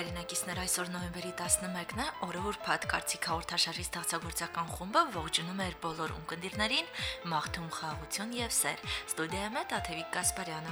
Բարեկարգիցներ, այսօր նոյեմբերի 11-ն է, օրը ուրբաթ կարծիք հաղորդաշարի ստեղծագործական խումբը ողջունում է բոլոր ունկնդիրներին, մաղթում խաղաղություն եւ սեր։ Ստուդիայում է Տաթևիկ Կասպարյանը։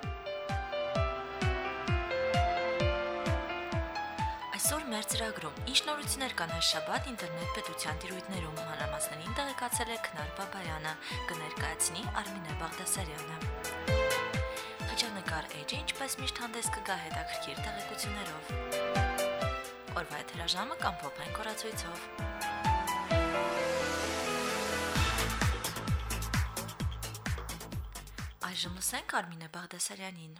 Այսօր մեր ծրագրում ինչ նորություններ կան այս շաբաթ ինտերնետ պետության տիրույթներում, մանրամասներին տեղեկացել է Քնար Բաբայանը, կներկայացնի Արմինե Բաղդասարյանը։ Խճանկար էջը ինչպես միշտ հանդես կգա հետաքրքիր տեղեկություններով։ Օրվա եթերաժամը կամ փոփային կորացույցով։ Այժմ լսենք Արմինե Բաղդասարյանին։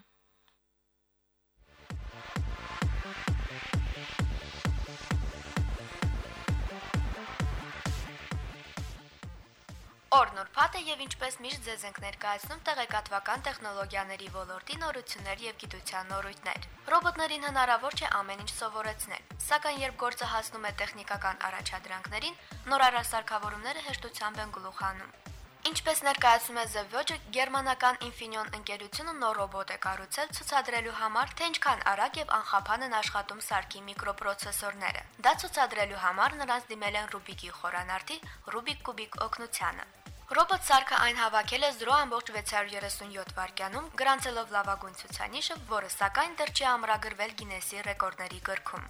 Օրն ուրբաթ է եւ ինչպես միշտ ձեզ ենք ներկայացնում տեղեկատվական տեխնոլոգիաների ոլորտի նորություններ եւ գիտության նորույթներ։ Ռոբոտներին հնարավոր չէ ամեն ինչ սովորեցնել, սակայն երբ գործը հասնում է տեխնիկական առաջադրանքներին, նորարար սարքավորումները հեշտությամբ են գլուխ հանում։ Ինչպես ներկայացնում է The Verge, գերմանական Infineon ընկերությունը նոր ռոբոտ է կառուցել ցուցադրելու համար, թե ինչքան արագ եւ անխափան են աշխատում սարքի միկրոպրոցեսորները։ Դա ցուցադրելու համար նրանց դիմել են Rubik-ի խորանարդի Rubik Cubic օգնությանը։ Ռոբոտ սարքը այն հավաքել է 0.637 վայրկյանում, գրանցելով լավագույն ցուցանիշը, որը սակայն դեռ չի ամրագրվել Գինեսի ռեկորդների գրքում։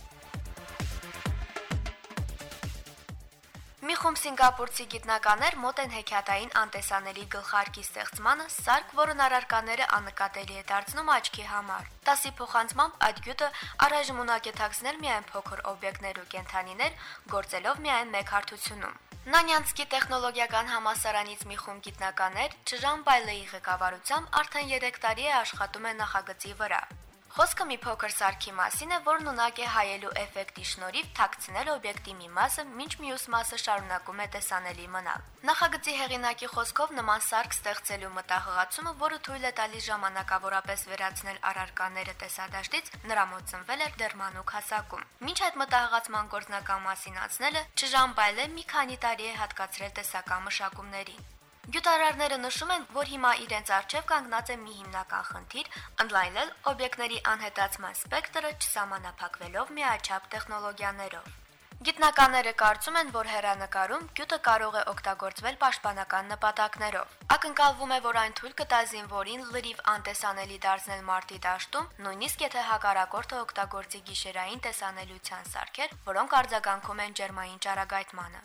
Մի խումբ սինգապուրցի գիտնականներ մոտ են հեքիաթային անտեսանելի գլխարկի ստեղծմանը, սարք, որն առարկաները աննկատելի է դարձնում աչքի համար։ Տասի փոխանցմամբ այդ գյուտը առայժմ ունակ է թաքցնել միայն փոքր օբյեկտներ ու կենդանիներ, գործելով միայն մեկ հարթությունում։ Նանյանսկի տեխնոլոգիական համալսարանից մի խումբ գիտնականներ Չժան Բայլեի ղեկավարությամբ արդեն 3 տարի է աշխատում են նախագծի վրա։ Խոսքը մի փոքր սարքի մասին է, որն ունակ է հայելու էֆեկտի շնորհիվ թաքցնել օբյեկտի մի մասը, մինչ մյուս մասը շարունակում է տեսանելի մնալ։ Նախագծի հեղինակի խոսքով նման սարք ստեղծելու մտահղացումը, որը թույլ է տալիս ժամանակավորապես վերացնել առարկաները տեսադաշտից, նրա մոտ ծնվել էր դեռ մանուկ հասակում։ Մինչ այդ մտահղացման գործնական մասին անցնելը Չժան Բայլեն մի քանի տարի է հատկացրել տեսական մշակումներին։ Գյուտարարները նշում են, որ հիմա իրենց առջև կանգնած է մի հիմնական խնդիր՝ ընդլայնել օբյեկտների անհետացման սպեկտրը չսահմանափակվելով միաչափ տեխնոլոգիաներով։ Գիտնականները կարծում են, որ հեռանկարում գյուտը կարող է օգտագործվել պաշտպանական նպատակներով։ Ակնկալվում է, որ այն թույլ կտա զինվորին լրիվ անտեսանելի դարձնել մարտի դաշտում, նույնիսկ եթե հակառակորդը օգտագործի գիշերային տեսանելիության սարքեր, որոնք արձագանքում են ջերմային ճառագայթմանը։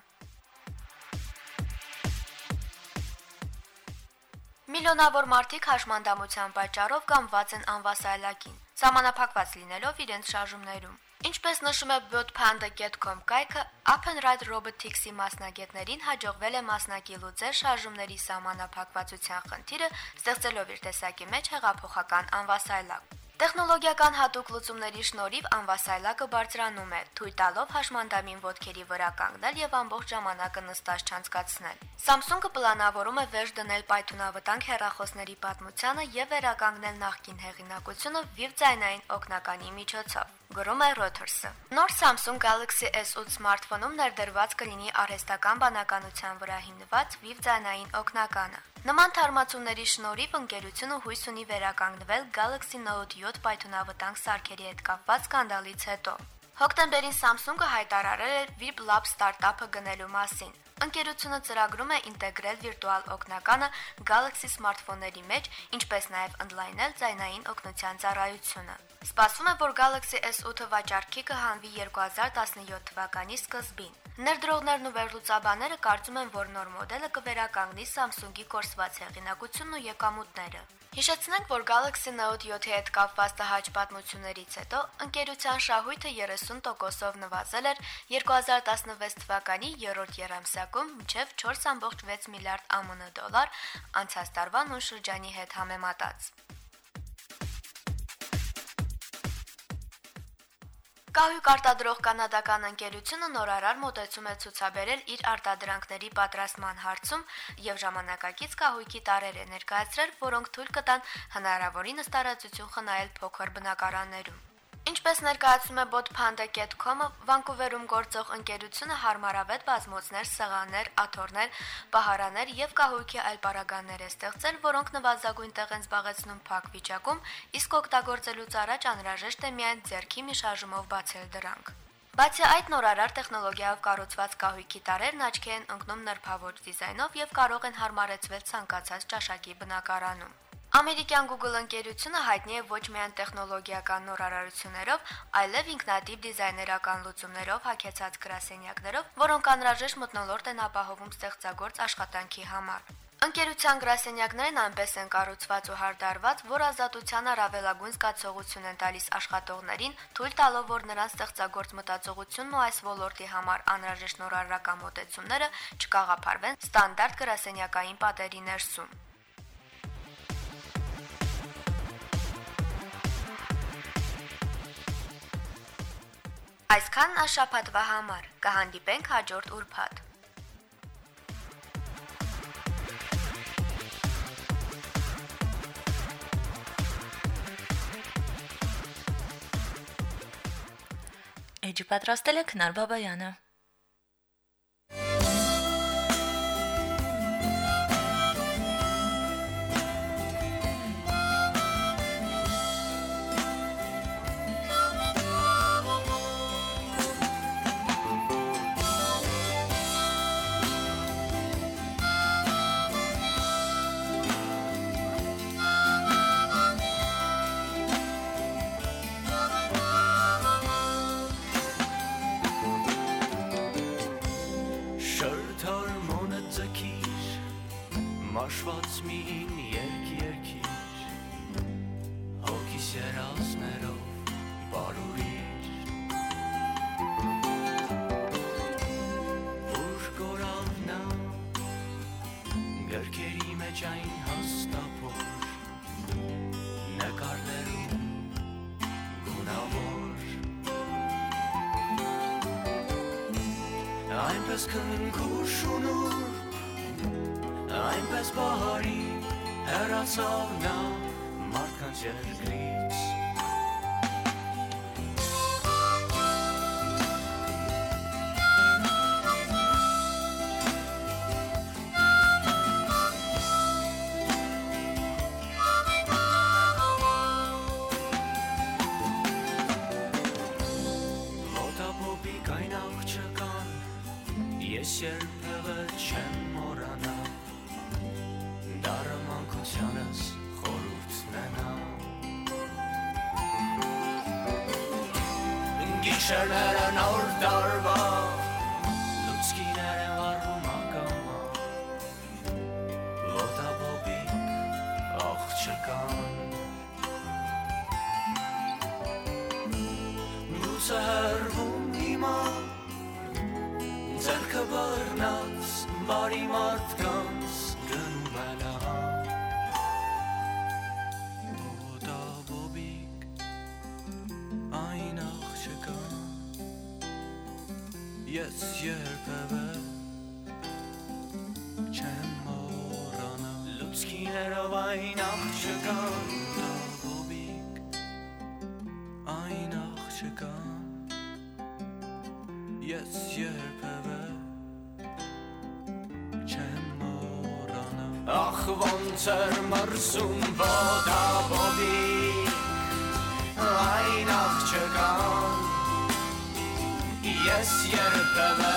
Միլիոնավոր մարդիկ հաշմանդամության պատճառով կամված են անվասայլակին, սահմանափակված լինելով իրենց շարժումներում։ Ինչպես նշում է botpanda.com կայքը, Appenride Robotics-ի մասնագետներին հաջողվել է մասնակի լուծել շարժումների սահմանափակվածության խնդիրը, ստեղծելով իր տեսակի մեջ հեղափոխական անվասայլակ։ Տեխնոլոգիական հատուկ լուծումների շնորհիվ անվասայլակը բարձրանում է, թույլ տալով հաշմանդամին ոտքերի վրա կանգնել եւ ամբողջ ժամանակը նստած չանցկացնել։ Samsung-ը պլանավորում է վերջ դնել պայթունավտանգ հեռախոսների պատմությանը եւ վերականգնել նախկին հեղինակությունը VIV ձայնային օգնականի միջոցով, գրում է Reuters-ը։ Նոր Samsung Galaxy S8 սմարթֆոնում ներդրված կլինի արհեստական բանականության վրա հիմնված VIV ձայնային օգնականը։ Նման թարմացումների շնորհիվ ընկերությունը հույս ունի վերականգնվել Galaxy Note 7 պայթունավտանգ սարքերի հետ կապված սկանդալից հետո։ Հոկտեմբերին Samsung-ը հայտարարել էր VIB Lab ստարտափը գնելու մասին։ Ընկերությունը ծրագրում է ինտեգրել վիրտուալ օգնականը Galaxy սմարթֆոնների մեջ, ինչպես նաև ընդլայնել ձայնային օգնության ծառայությունը։ Սպասվում է, որ Galaxy S8-ը վաճառքի կհանվի 2017 թվականի սկզբին։ Ներդրողներն ու վերլուծաբանները կարծում են, որ նոր մոդելը կվերականգնի Samsung-ի կորսված հեղինակությունն ու եկամուտները։ Հիշեցնենք, որ Galaxy Note 7-ի հետ կապված տհաճ պատմություններից հետո ընկերության շահույթը 30%-ով նվազել էր 2016 թվականի 3-րդ եռամսյակում մինչև 4.6 միլիարդ ԱՄՆ դոլար անցած տարվա նույն շրջանի հետ համեմատած։ Կահույք արտադրող կանադական ընկերությունը նորարար մոտեցում է ցուցաբերել իր արտադրանքների պատրաստման հարցում եւ ժամանակակից կահույքի տարեր է ներկայացրել, որոնք թույլ կտան հնարավորինս տարածություն խնայել փոքր բնակարաններում։ Ինչպես ներկայացնում է botpanda.com-ը, Վանկուվերում գործող ընկերությունը հարմարավետ բազմոցներ, սեղաններ, աթոռներ, պահարաններ եւ կահույքի այլ պարագաներ է ստեղծել, որոնք նվազագույն տեղ են զբաղեցնում փակ վիճակում, իսկ օգտագործելուց առաջ անհրաժեշտ է միայն ձեռքի մի շարժումով բացել դրանք։ Բացի այդ, նորարար տեխնոլոգիայով կառուցված կահույքի տարրերն աչքի են ընկնում նրբավոր դիզայնով եւ կարող են հարմարեցվել ցանկացած ճաշակի բնակարանում։ Ամերիկյան Google ընկերությունը հայտնի է ոչ միայն տեխնոլոգիական նորարարություններով, այլև ինքնատիպ դիզայներական լուծումներով հագեցած գրասենյակներով, որոնք անհրաժեշտ մթնոլորտ են ապահովում ստեղծագործ աշխատանքի համար։ Ընկերության գրասենյակներն այնպես են կառուցված ու հարդարված, որ ազատության առավելագույն զգացողություն են տալիս աշխատողներին, թույլ տալով, որ նրանց ստեղծագործ մտածողությունն ու այս ոլորտի համար անհրաժեշտ նորարարական մոտեցումները չկաղափարվեն ստանդարտ գրասենյակային պատերի ներսում։ Այսքան շաբաթվա համար, կհանդիպենք հաջորդ ուրբաթ։ Էջի պատրաստել է Քնար Բաբայանը։ Մաշված մին երկիր հոգիս երազներով բարուրիր Ուր գորավ նա գրքերի մեջ այն հաստափոր նկարներում գունավոր այնպես քնքուշ ու նուր Այնպես բահարի հեռացավ նա մարդկանց երկրից Ոտապոպիկ այն աղջկան ես երբևէ չեմ մոռանա Դարը մանկությանս խորհուրդն է նա Գիշերները նոր տարվա լուցկիներ են վառվում ակամա Ոտապոպիկ աղջկան Լույսը հեռվում հիմա ձեռքը բռնած բարի մարդկանց Ես երբևէ չեմ մոռանա Լուցկիներով այն աղջկան Տավոբիկ այն աղջկան Ես երբևէ չեմ մոռանա Ախ ոնց էր մրսում ոտաբոբիկ այն աղջկան Ես երբևէ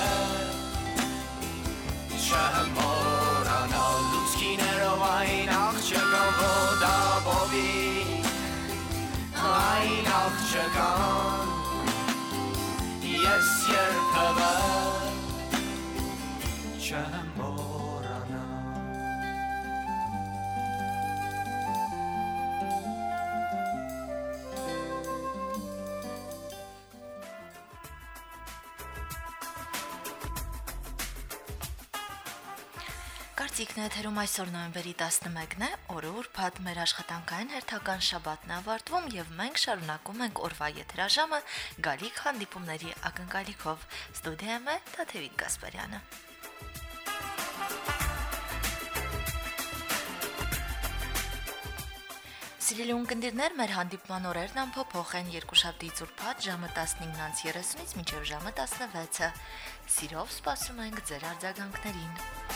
չեմ մոռանա լուցկիներով այն աղջկան ոտաբոբիկ այն աղջկան Ես երբևէ չեմ մոռանա Կարծիքն է թերում այսօր նոյեմբերի 11-ն է, օրը ուրբաթ մեր աշխատանքային հերթական շաբաթն ավարտվում եւ մենք շարունակում ենք օրվա եթերաժամը գալիք հանդիպումների ակնկալիքով։ Ստուդիայում է Թաթևիկ Գասպարյանը։ Սիրելի ունկնդիրներ, մեր հանդիպման օրերն անփոփոխ են երկուշաբթի ուրբաթ ժամը 15:30-ից մինչև ժամը 16-ը։ Սիրով սպասում ենք ձեր արձագանքներին։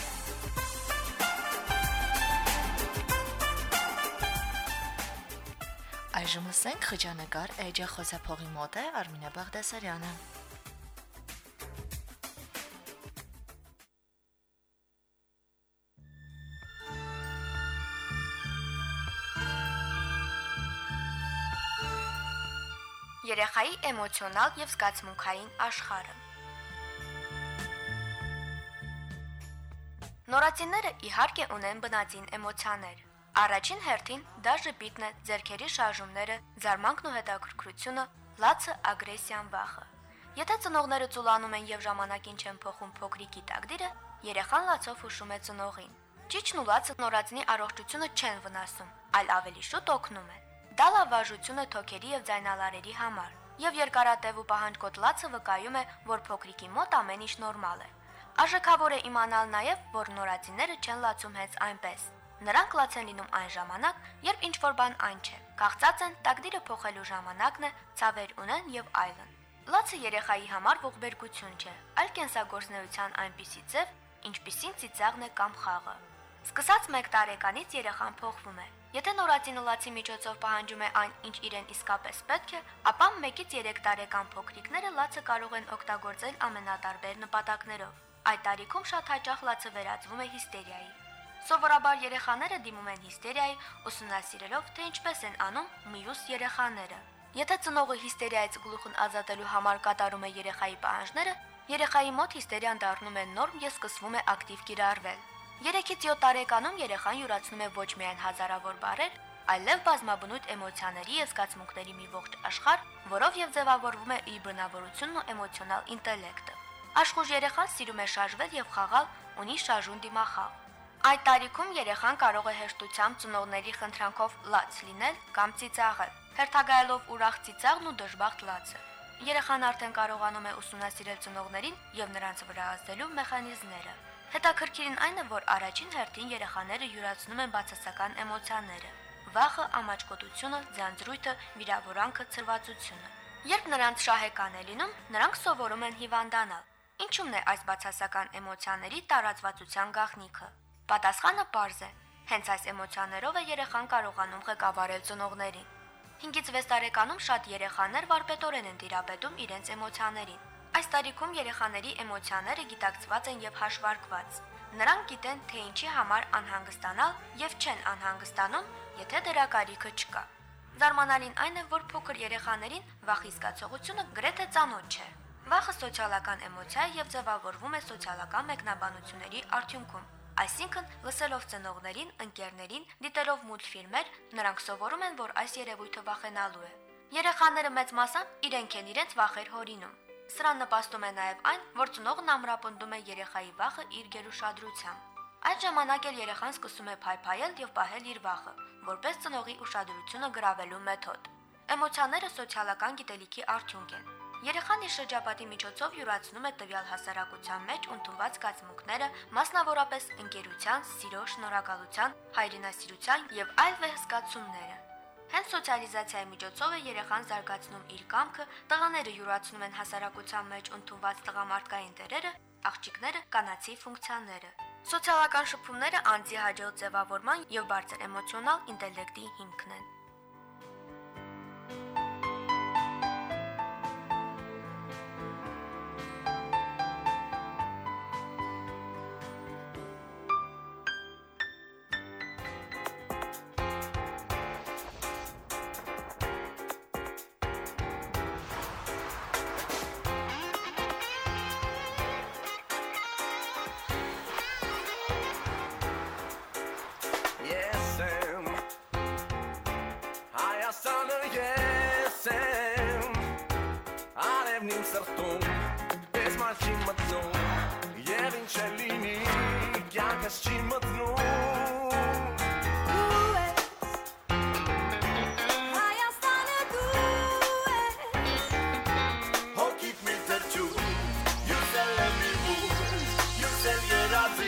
Այժմ լսենք խճանկար էջախոսափողի մոտ է Արմինե Բաղդասարյանը։ Երեխայի էմոցիոնալ եւ զգացմունքային աշխարհը։ Նորածինները իհարկե ունեն բնածին էմոցիաներ։ Առաջին հերթին դա ժպիտն է, ձեռքերի շարժումները, զարմանքն ու հետաքրքրությունը, լացը, ագրեսիան, վախը։ Եթե ծնողները ծուլանում են եւ ժամանակին չեն փոխում փոքրիկի տակդիրը, երեխան լացով հուշում է ծնողին։ Ճիճն ու լացը նորածինի առողջությունը չեն վնասում, այլ ավելի շուտ օգնում են։ Դա լավ վարժություն է թոքերի եւ ձայնալարերի համար, եւ երկարատև ու պահանջկոտ լացը վկայում է, որ փոքրիկի մոտ ամեն ինչ նորմալ է։ Արժեքավոր է իմանալ նաեւ, որ նորածինները չեն լացում հենց այնպես։ Նրանք լաց են լինում այն ժամանակ, երբ ինչ-որ բան այն չէ, կախծած են, տակդիրը փոխելու ժամանակն է, ցավեր ունեն եւ այլն։ Լացը երեխայի համար ողբերգություն չէ, այլ կենսագործնեության այնպիսի ձև, ինչպիսին ծիծաղն է կամ խաղը։ Սկսած 1 տարեկանից երեխան փոխվում է։ Եթե նորածինը լացի միջոցով պահանջում է այն, ինչ իրեն իսկապես պետք է, ապա 1-ից 3 տարեկան փոքրիկները լացը կարող են օգտագործել ամենատարբեր նպատակներով։ Այդ տարիքում շատ հաճախ լացը վերածվում է հիստերիայի։ Սովորաբար երեխաները դիմում են հիստերիայի, ուսումնասիրելով, թե ինչպես են անում մյուս երեխաները։ Եթե ծնողը հիստերիայից գլուխն ազատելու համար կատարում է երեխայի պահանջները, երեխայի մոտ հիստերիան դառնում է նորմ եւ սկսվում է ակտիվ կիրառվել։ 3-ից 7 տարեկանում երեխան յուրացնում է ոչ միայն հազարավոր բառեր, այլև բազմաբնույթ էմոցիաների եւ զգացմունքների մի ողջ աշխարհ, որով եւ ձևավորվում է իր բնավորությունն ու էմոցիոնալ ինտելեկտը։ Աշխուժ երեխան սիրում է շարժվել եւ խաղալ, ունի շարժուն դիմախաղ։ Այդ տարիքում երեխան կարող է հեշտությամբ ծնողների խնդրանքով լաց լինել կամ ծիծաղել, հերթագայելով ուրախ ծիծաղն ու դժբախտ լացը։ Երեխան արդեն կարողանում է ուսումնասիրել ծնողներին եւ նրանց վրա ազդելու մեխանիզմները։ Հետաքրքիրն այն է, որ առաջին հերթին երեխաները յուրացնում են բացասական էմոցիաները՝ վախը, ամաչկոտությունը, ձանձրույթը, վիրավորանքը, ցրվածությունը։ Երբ նրանց շահեկան է լինում, նրանք սովորում են հիվանդանալ։ Ինչու՞մն է այս բացասական էմոցիաների տարածվածության գաղտնիքը։ Պատասխանը պարզ է։ Հենց այս էմոցիաներով է երեխան կարողանում ղեկավարել ծնողներին։ 5-ից 6 տարեկանում շատ երեխաներ վարպետորեն են տիրապետում իրենց էմոցիաներին։ Այս տարիքում երեխաների էմոցիաները գիտակցված են եւ հաշվարկված։ Նրանք գիտեն, թե ինչի համար անհանգստանալ եւ չեն անհանգստանում, եթե դրա կարիքը չկա։ Զարմանալին այն է, որ փոքր երեխաներին վախի զգացողությունը գրեթե ծանոթ չէ։ Վախը սոցիալական էմոցիա է եւ ձևավորվում է սոցիալական մեկնաբանությունների արդյունքում։ Այսինքն, լսելով ծնողներին, ընկերներին, դիտելով մուլտֆիլմեր, նրանք սովորում են, որ այս երևույթը վախենալու է։ Երեխաները մեծ մասամբ իրենք են իրենց վախեր հորինում։ Սրան նպաստում է նաև այն, որ ծնողն ամրապնդում է երեխայի վախը իր գերուշադրությամբ։ Այդ ժամանակ էլ երեխան սկսում է փայփայել եւ պահել իր վախը, որպես ծնողի ուշադրությունը գրավելու մեթոդ։ Էմոցիաները սոցիալական գիտելիքի արդյունք են։ Երեխան իր շրջապատի միջոցով յուրացնում է տվյալ հասարակության մեջ ընդունված զգացմունքները, մասնավորապես ընկերության, սիրո, շնորհակալության, հայրենասիրության եւ այլ վեհ զգացումները։ Հենց սոցիալիզացիայի միջոցով է երեխան զարգացնում իր կամքը, տղաները յուրացնում են հասարակության մեջ ընդունված տղամարդկային դերերը, աղջիկները կանացի ֆունկցիաները։ Սոցիալական շփումները անձի հաջող ձևավորման եւ բարձր էմոցիոնալ ինտելեկտի հիմքն են։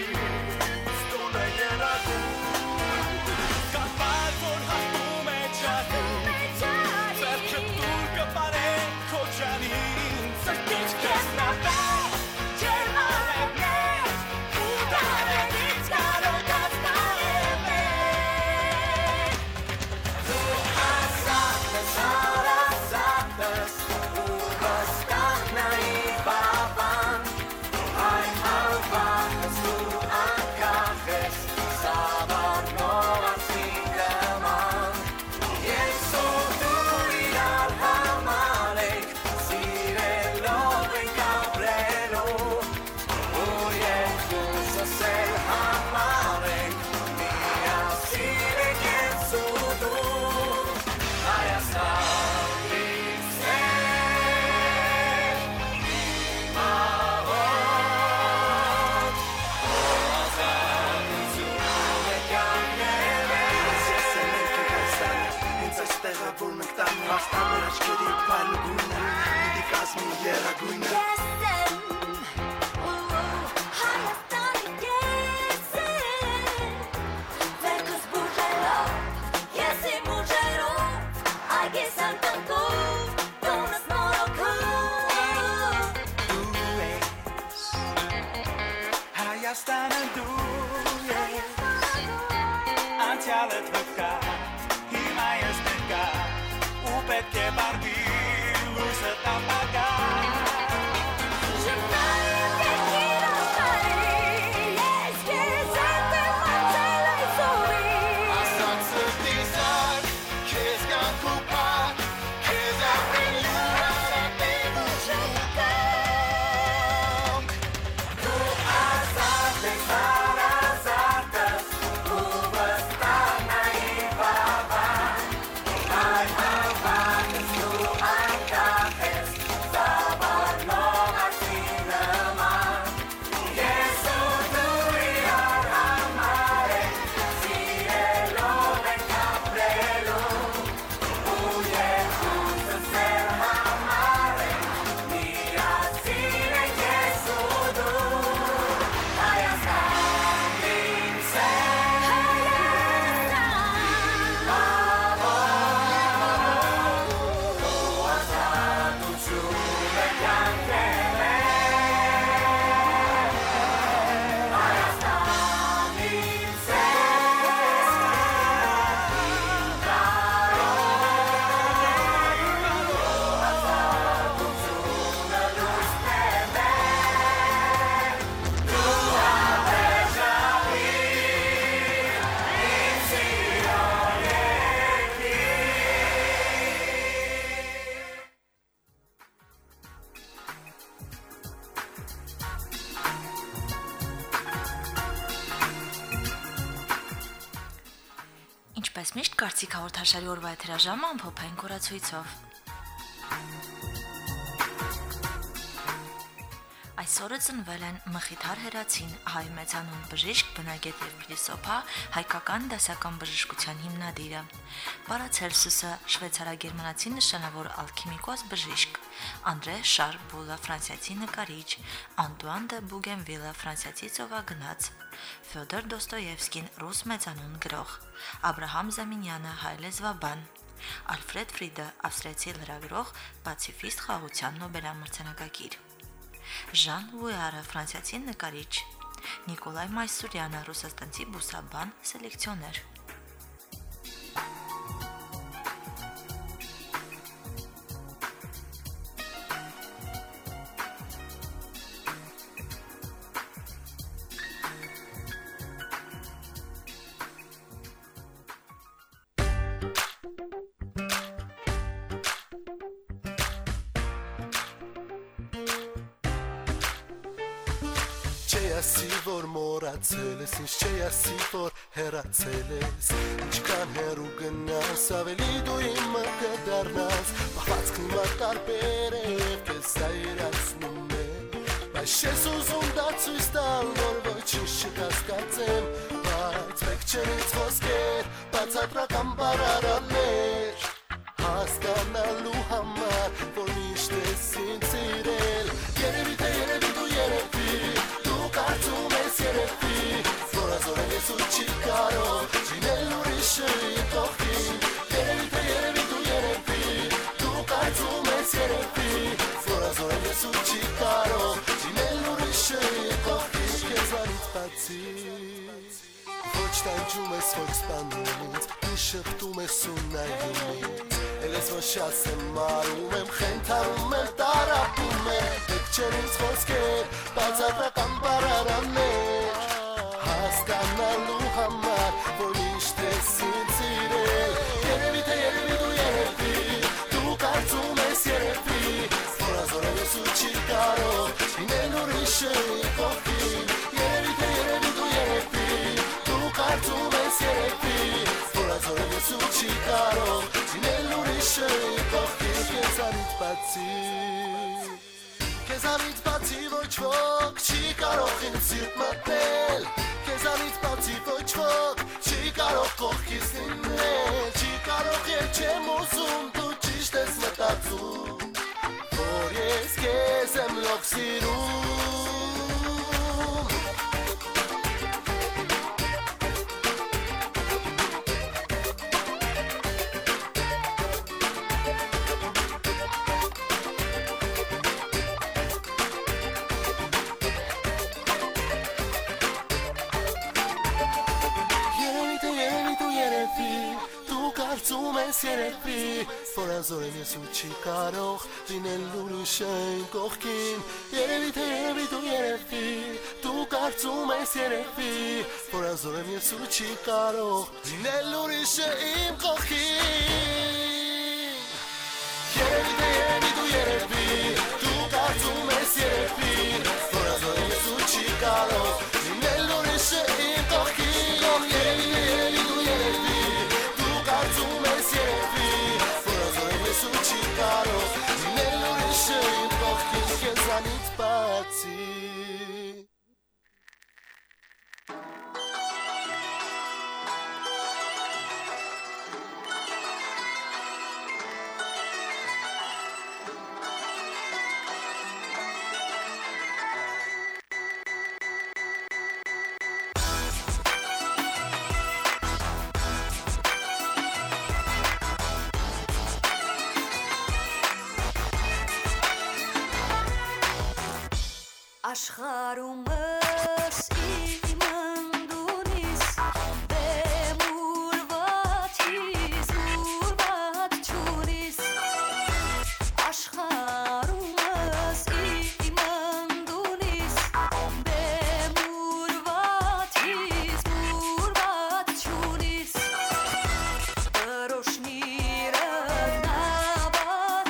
Կապար, որ հատում է ճա որ մենք տանն հաստան մեր աչքերի փայլուգույնը պիտի կազմի երագույնը Հայաստանը դու ես Անցյալդ վկա Հիմա ես ներկա Ու պետք է բարդի Լույսը տապակա Ինչպես միշտ կարծիք հաղորդաշարի օրվա եթերաժամը ամփոփային կորացույցով։ Այսօրը ծնվել են Մխիթար Հերացին, հայ մեծանուն բժիշկ, բնագետ եւ փիլիսոփա, հայկական դասական բժշկության հիմնադիրը։ Պարացելսուսը շվեյցարագերմանացի նշանավոր ալքիմիկոս բժիշկ, Անդրե Շարբուլը ֆրանսիացի նկարիչ, Անտուան դե Բուգենվիլը ֆրանսիացի ծովագնաց, Ֆյոդոր Դոստոևսկին ռուս մեծանուն գրող, Աբրահամ Զամինյանը հայ լեզվաբան, Ալֆրեդ Ֆրիդը ավստրիացի լրագրող, պացիֆիստ, խաղաղության Նոբելամրցանակակիր, Ժան Լույարը ֆրանսիացի նկարիչ, Նիկոլայ Մայսուրյանը ռուսաստանցի բուսաբան, սելեկցիոներ։ Ասի որ մոռացել ես, ինչ չի ասի որ հեռացել ես, ինչքան հեռու գնաս, ավելի դու իմ մտքը դառնաս, պահվածքն իմ տարբեր է և քեզ այրացնում է, բայց ես ուզում դա ցույց տալ, որ ոչինչ չկասկածեմ, բայց մեկ չեն ինձ խոսքեր, բացատրական բառարաններ, հասկանալու համար, որ միշտ ես ինձ սիրել, երևի թե երևի դու երևի, կարծում ես երևի, որ ազորել ես ու չի կարող, չինել ուրիշը իտոխին, երևի թե երևի դու երևի, դու կարծում ես երևի, որ ազորել ես ու չի կարող, չինել ուրիշը իտոխին, քեզանից բացի, ոչ տանջում ես, ոչ սպանում ինձ, դու շպտում ես ու նայում ինձ, էլ ես ոչ ասեմ մարում եմ, խենթարում եմ, տարապում եմ, պետք չեն ինձ խոսքեր, բացատրական բառարաններ, հասկանալու համար, որ միշտ ես ինձ սիրել, երևի թե երևի դու երևի, դու կարծում ես երևի, որ ազորել ես ու չի կարող, չինել ուրիշը կողքին, երևի թե երևի դու երևի, դու կարծում ես երևի, որ ազորել ես ու չի կարող, չինել ուրիշը կողքին, քեզանից բացի, քեզանից բացի ոչ ոք չի կարող ինձ սիրտ մտնել, քեզանից բացի ոչ ոք չի կարող կողքից լինել, չի կարող Երբ չեմ ուզում դու ճիշտ ես մտածում Որ ես քեզ եմ լավ սիրում Կարծում ես երևի, որ ազորեմ ես ու չի կարող լինել ուրիշ այն կողքին Երևի թե երևի դու երևի, դու կարծում ես երևի, որ ազորեմ ես ու չի կարող լինել ուրիշ իմ կողքին Երևի թե երևի դու երևի, դու կարծում ես երևի, որ ազորեմ ես ու չի կարող լինել ուրիշ իմ կողքին Երևի թե երևի դու երևի Կարծում ես երևի, որ ազորեմ ես ու չի կարող լինել ուրիշ իմ կողքին քեզանից բացի Աշխարհումս իմ ընդունիս Բեմուրվաթիս ուրվաթ չունիս Աշխարհումս իմ ընդունիս Բեմուրվաթիս ուրվաթ չունիս Պրոշնիրը նաբատ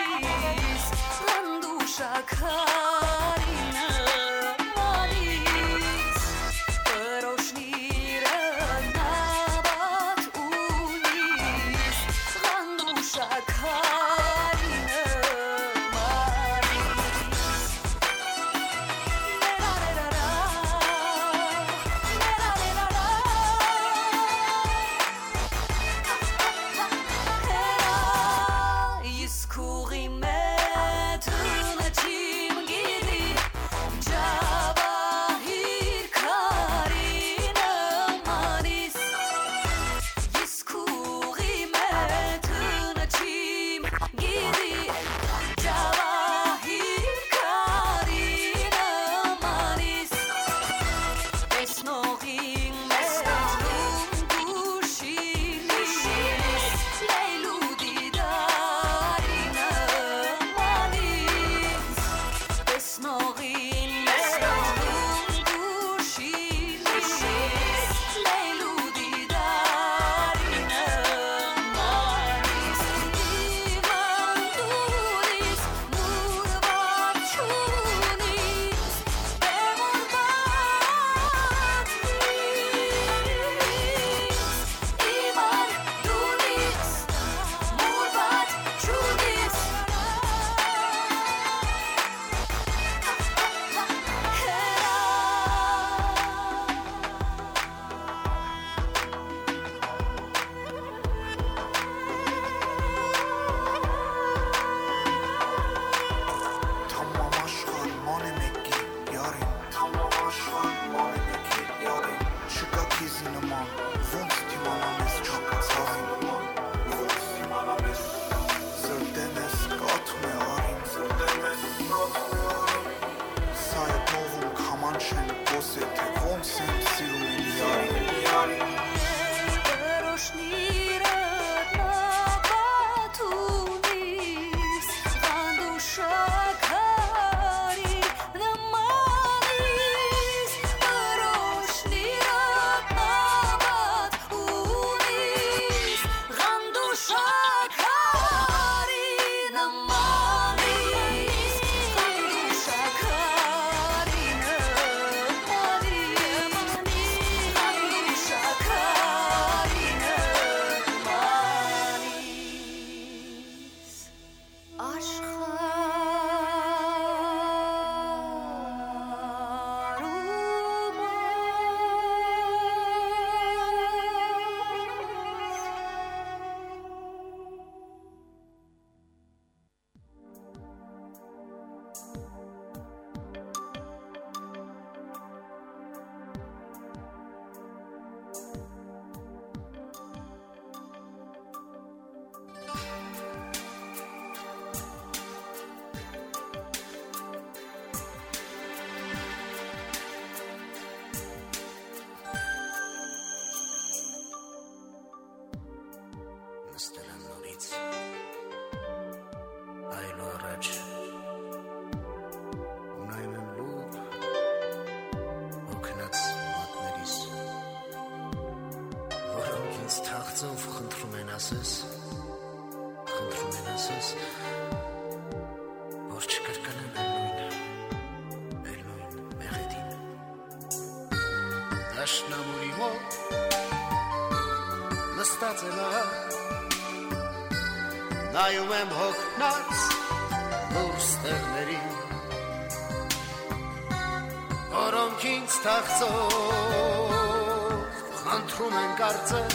ունիս Լանդուշակա քեզնից այլ առաջ ունայն եմ լուր օգնած մատներիս որոնք ինձ թաղծով խնդրում են ասես որ չկրկնեմ էլ նույն մեղեդին դաշնամուրի մոտ նստած եմ նայում եմ հոգնած լուր ստեղներին որոնք ինձ թաղծով խնդրում են կարծես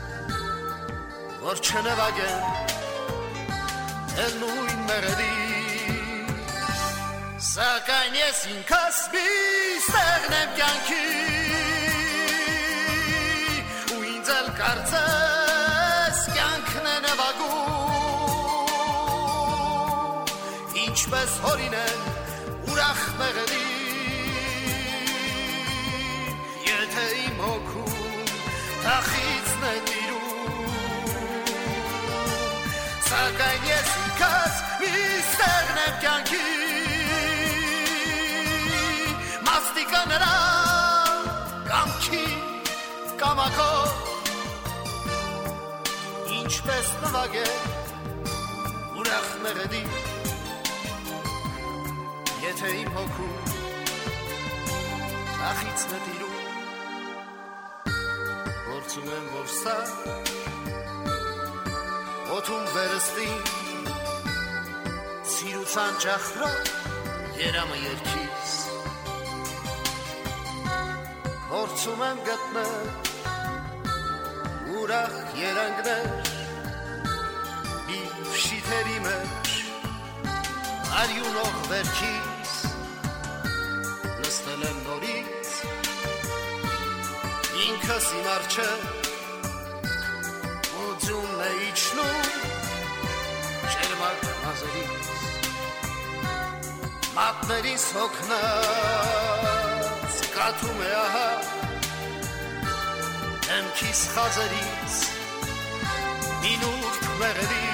որ չնվագեն էլ նույն մեղեդին սակայն ես ինքս մի ստեղն եմ կյանքի ու ինձ էլ կարծես կյանքն է նվագում ինչպես հորին են ուրախ մեղեդին եթե իմ հոգում թախիծն է սակայն ես ինքս մի ստեղն եմ կյանքի մաստիկա նրա կամքի կամակով ինչպես նվագե ուրախ մեղեդի եթե իմ հոգում թախիծն է տիրում փորձում եմ որ սա օթում վերստին սիրուցան ճախրով երամը երկիս փորձում եմ գտնել ուրախ երանգներ իր շիթերի մեջ արյունող վերքիս նստել եմ նորից ինքս իմ առջև Ձումն է իջնում շերմակ մազերից մատներիս հոգնած կաթում է ահա դեմքիս խազերից մի նուրբ մեղեդի